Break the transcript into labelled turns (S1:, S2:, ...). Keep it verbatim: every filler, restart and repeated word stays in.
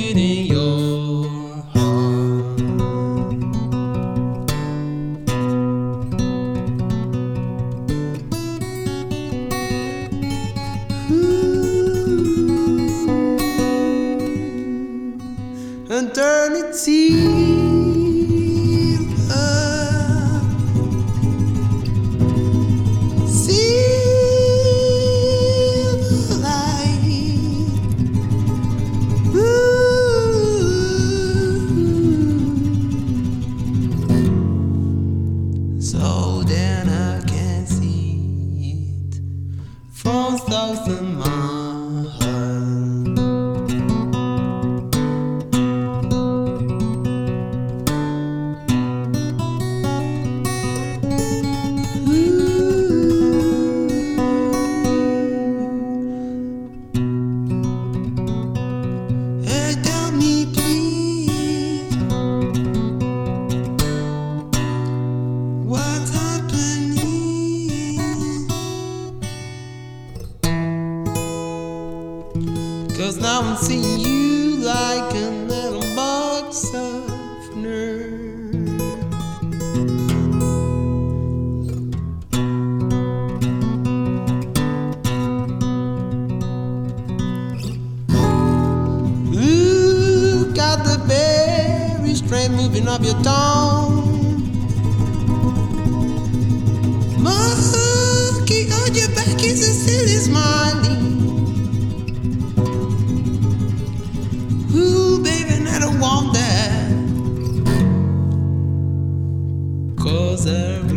S1: it in your heart. Ooh, eternity. So then I can see it from south of my heart. Ooh. Hey, tell me please, what's happening? 'Cause now I'm seeing you like a little box of nerve. Ooh, got the berry straight moving up your tongue. Monkey on your back is a silly smiling. Ooh, baby, and I don't want that, 'cause I